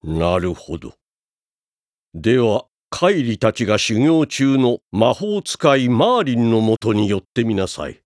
なるほど。では、カイリたちが修行中の魔法使いマーリンのもとに寄ってみなさい。